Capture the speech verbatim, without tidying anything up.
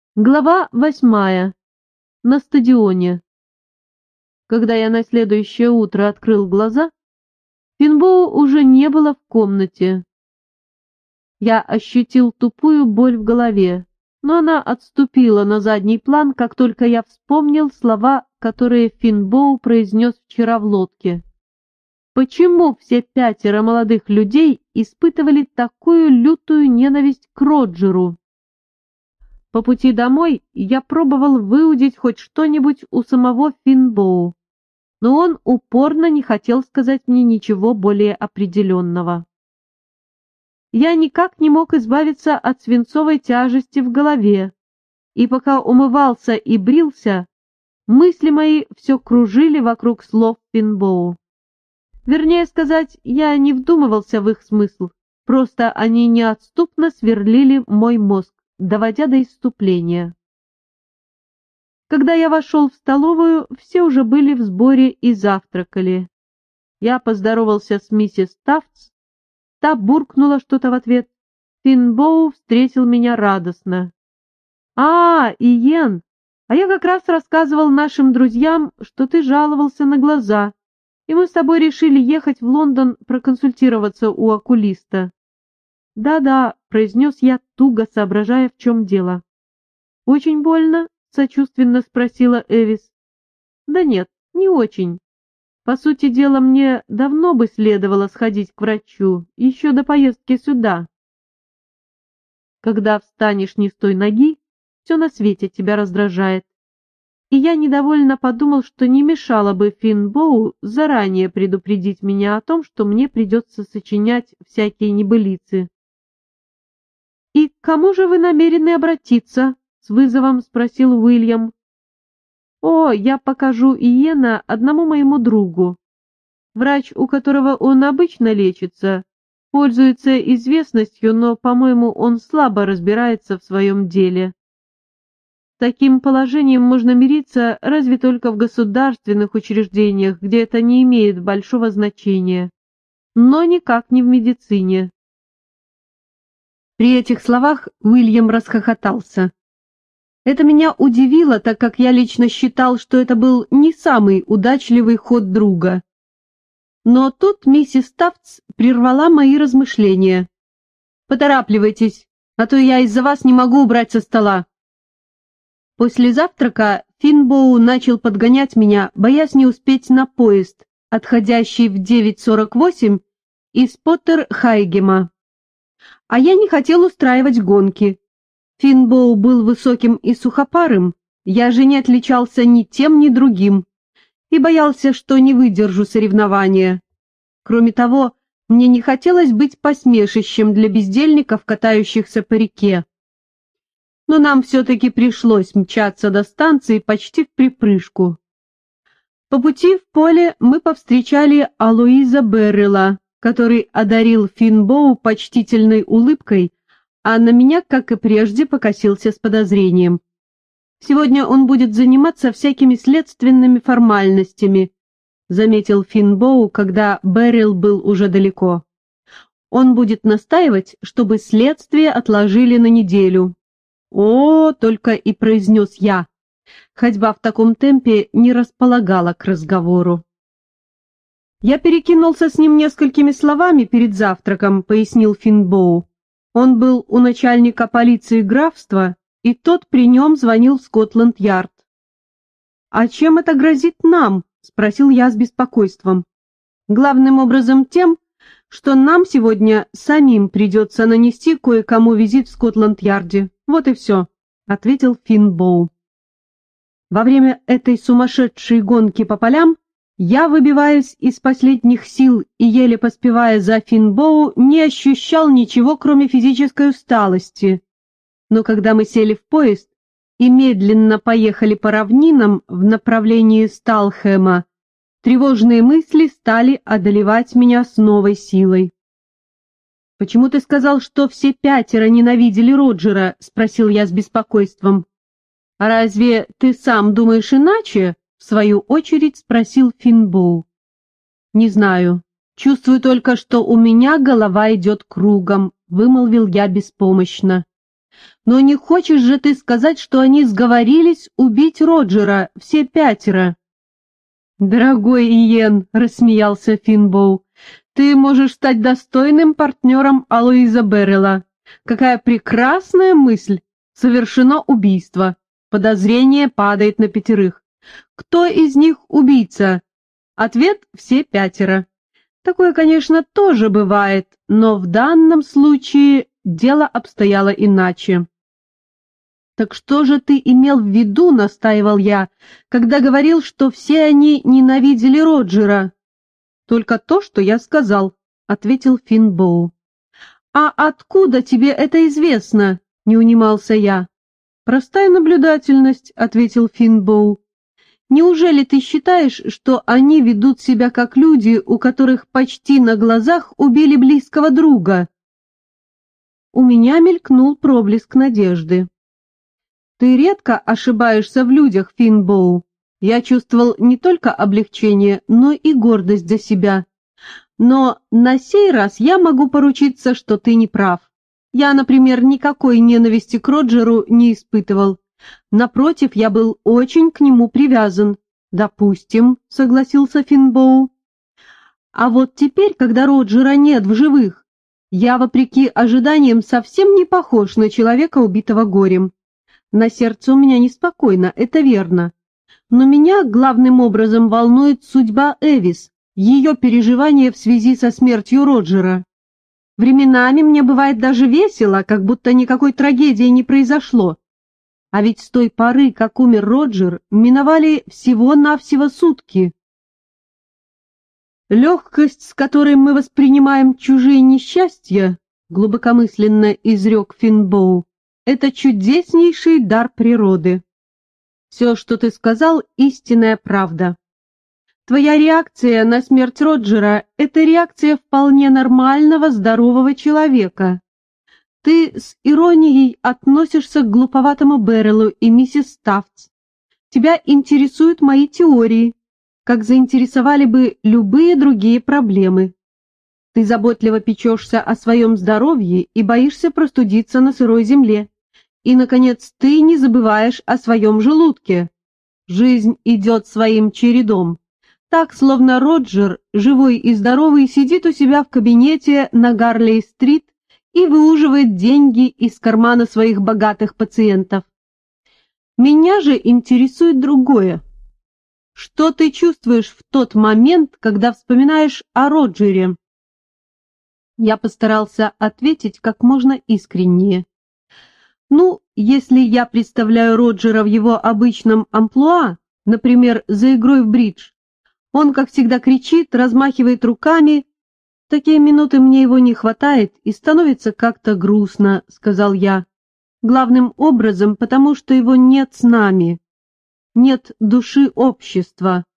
Глава восьмая. На стадионе. Когда я на следующее утро открыл глаза, Финбоу уже не было в комнате. Я ощутил тупую боль в голове, но она отступила на задний план, как только я вспомнил слова, которые Финбоу произнес вчера в лодке. Почему все пятеро молодых людей испытывали такую лютую ненависть к Роджеру? По пути домой я пробовал выудить хоть что-нибудь у самого Финбоу, но он упорно не хотел сказать мне ничего более определенного. Я никак не мог избавиться от свинцовой тяжести в голове, и пока умывался и брился, мысли мои все кружили вокруг слов Финбоу. Вернее сказать, я не вдумывался в их смысл, просто они неотступно сверлили мой мозг, доводя до исступления. Когда я вошел в столовую, все уже были в сборе и завтракали. Я поздоровался с миссис Тафтс, та буркнула что-то в ответ. Финбоу встретил меня радостно. «А, Иен, а я как раз рассказывал нашим друзьям, что ты жаловался на глаза, и мы с тобой решили ехать в Лондон проконсультироваться у окулиста». «Да-да», — произнес я, туго соображая, в чем дело. «Очень больно?» — сочувственно спросила Эвис. «Да нет, не очень. По сути дела, мне давно бы следовало сходить к врачу, еще до поездки сюда. Когда встанешь не с той ноги, все на свете тебя раздражает. И я недовольно подумал, что не мешало бы Финбоу заранее предупредить меня о том, что мне придется сочинять всякие небылицы». «И к кому же вы намерены обратиться?» — с вызовом спросил Уильям. «О, я покажу Иена одному моему другу. Врач, у которого он обычно лечится, пользуется известностью, но, по-моему, он слабо разбирается в своем деле. С таким положением можно мириться разве только в государственных учреждениях, где это не имеет большого значения, но никак не в медицине». При этих словах Уильям расхохотался. Это меня удивило, так как я лично считал, что это был не самый удачливый ход друга. Но тут миссис Тафтс прервала мои размышления. «Поторапливайтесь, а то я из-за вас не могу убрать со стола». После завтрака Финбоу начал подгонять меня, боясь не успеть на поезд, отходящий в девять сорок восемь из Поттер-Хайгема. А я не хотел устраивать гонки. Финбоу был высоким и сухопарым, я же не отличался ни тем, ни другим, и боялся, что не выдержу соревнования. Кроме того, мне не хотелось быть посмешищем для бездельников, катающихся по реке. Но нам все-таки пришлось мчаться до станции почти вприпрыжку. По пути в поле мы повстречали Алоиза Беррелла, который одарил Финбоу почтительной улыбкой, а на меня, как и прежде, покосился с подозрением. «Сегодня он будет заниматься всякими следственными формальностями», — заметил Финбоу, когда Беррелл был уже далеко. «Он будет настаивать, чтобы следствие отложили на неделю». «О, — только и произнес я. Ходьба в таком темпе не располагала к разговору. «Я перекинулся с ним несколькими словами перед завтраком», — пояснил Финбоу. «Он был у начальника полиции графства, и тот при нем звонил в Скотланд-Ярд». «А чем это грозит нам?» — спросил я с беспокойством. «Главным образом тем, что нам сегодня самим придется нанести кое-кому визит в Скотланд-Ярде. Вот и все», — ответил Финбоу. Во время этой сумасшедшей гонки по полям я, выбиваясь из последних сил и еле поспевая за Финбоу, не ощущал ничего, кроме физической усталости. Но когда мы сели в поезд и медленно поехали по равнинам в направлении Сталхэма, тревожные мысли стали одолевать меня с новой силой. «Почему ты сказал, что все пятеро ненавидели Роджера?» — спросил я с беспокойством. «А разве ты сам думаешь иначе?» — в свою очередь спросил Финбоу. «Не знаю. Чувствую только, что у меня голова идет кругом», — вымолвил я беспомощно. Но не хочешь же ты сказать, что они сговорились убить Роджера, все пятеро?» «Дорогой Иен», — рассмеялся Финбоу, — «ты можешь стать достойным партнером Алоиза Беррелла. Какая прекрасная мысль! Совершено убийство. Подозрение падает на пятерых. Кто из них убийца? Ответ — все пятеро. Такое, конечно, тоже бывает, но в данном случае дело обстояло иначе». «Так что же ты имел в виду, — настаивал я, — когда говорил, что все они ненавидели Роджера?» «Только то, что я сказал», — ответил Финбоу. «А откуда тебе это известно?» — не унимался я. «Простая наблюдательность», — ответил Финбоу. «Неужели ты считаешь, что они ведут себя как люди, у которых почти на глазах убили близкого друга?» У меня мелькнул проблеск надежды. «Ты редко ошибаешься в людях, Финбоу. Я чувствовал не только облегчение, но и гордость за себя. Но на сей раз я могу поручиться, что ты не прав. Я, например, никакой ненависти к Роджеру не испытывал. Напротив, я был очень к нему привязан». «Допустим», — согласился Финбоу. «А вот теперь, когда Роджера нет в живых, я, вопреки ожиданиям, совсем не похож на человека, убитого горем. На сердце у меня неспокойно, это верно. Но меня главным образом волнует судьба Эвис, ее переживания в связи со смертью Роджера. Временами мне бывает даже весело, как будто никакой трагедии не произошло. А ведь с той поры, как умер Роджер, миновали всего-навсего сутки. Легкость, с которой мы воспринимаем чужие несчастья, глубокомысленно изрек Финбоу, это чудеснейший дар природы. Все, что ты сказал, истинная правда. Твоя реакция на смерть Роджера — это реакция вполне нормального, здорового человека. Ты с иронией относишься к глуповатому Берреллу и миссис Тафтс. Тебя интересуют мои теории, как заинтересовали бы любые другие проблемы. Ты заботливо печешься о своем здоровье и боишься простудиться на сырой земле. И, наконец, ты не забываешь о своем желудке. Жизнь идет своим чередом. Так, словно Роджер, живой и здоровый, сидит у себя в кабинете на Гарлей-стрит и выуживает деньги из кармана своих богатых пациентов. Меня же интересует другое. Что ты чувствуешь в тот момент, когда вспоминаешь о Роджере?» Я постарался ответить как можно искреннее. «Ну, если я представляю Роджера в его обычном амплуа, например, за игрой в бридж, он, как всегда, кричит, размахивает руками. В такие минуты мне его не хватает и становится как-то грустно», — сказал я. «Главным образом, потому что его нет с нами. Нет души общества.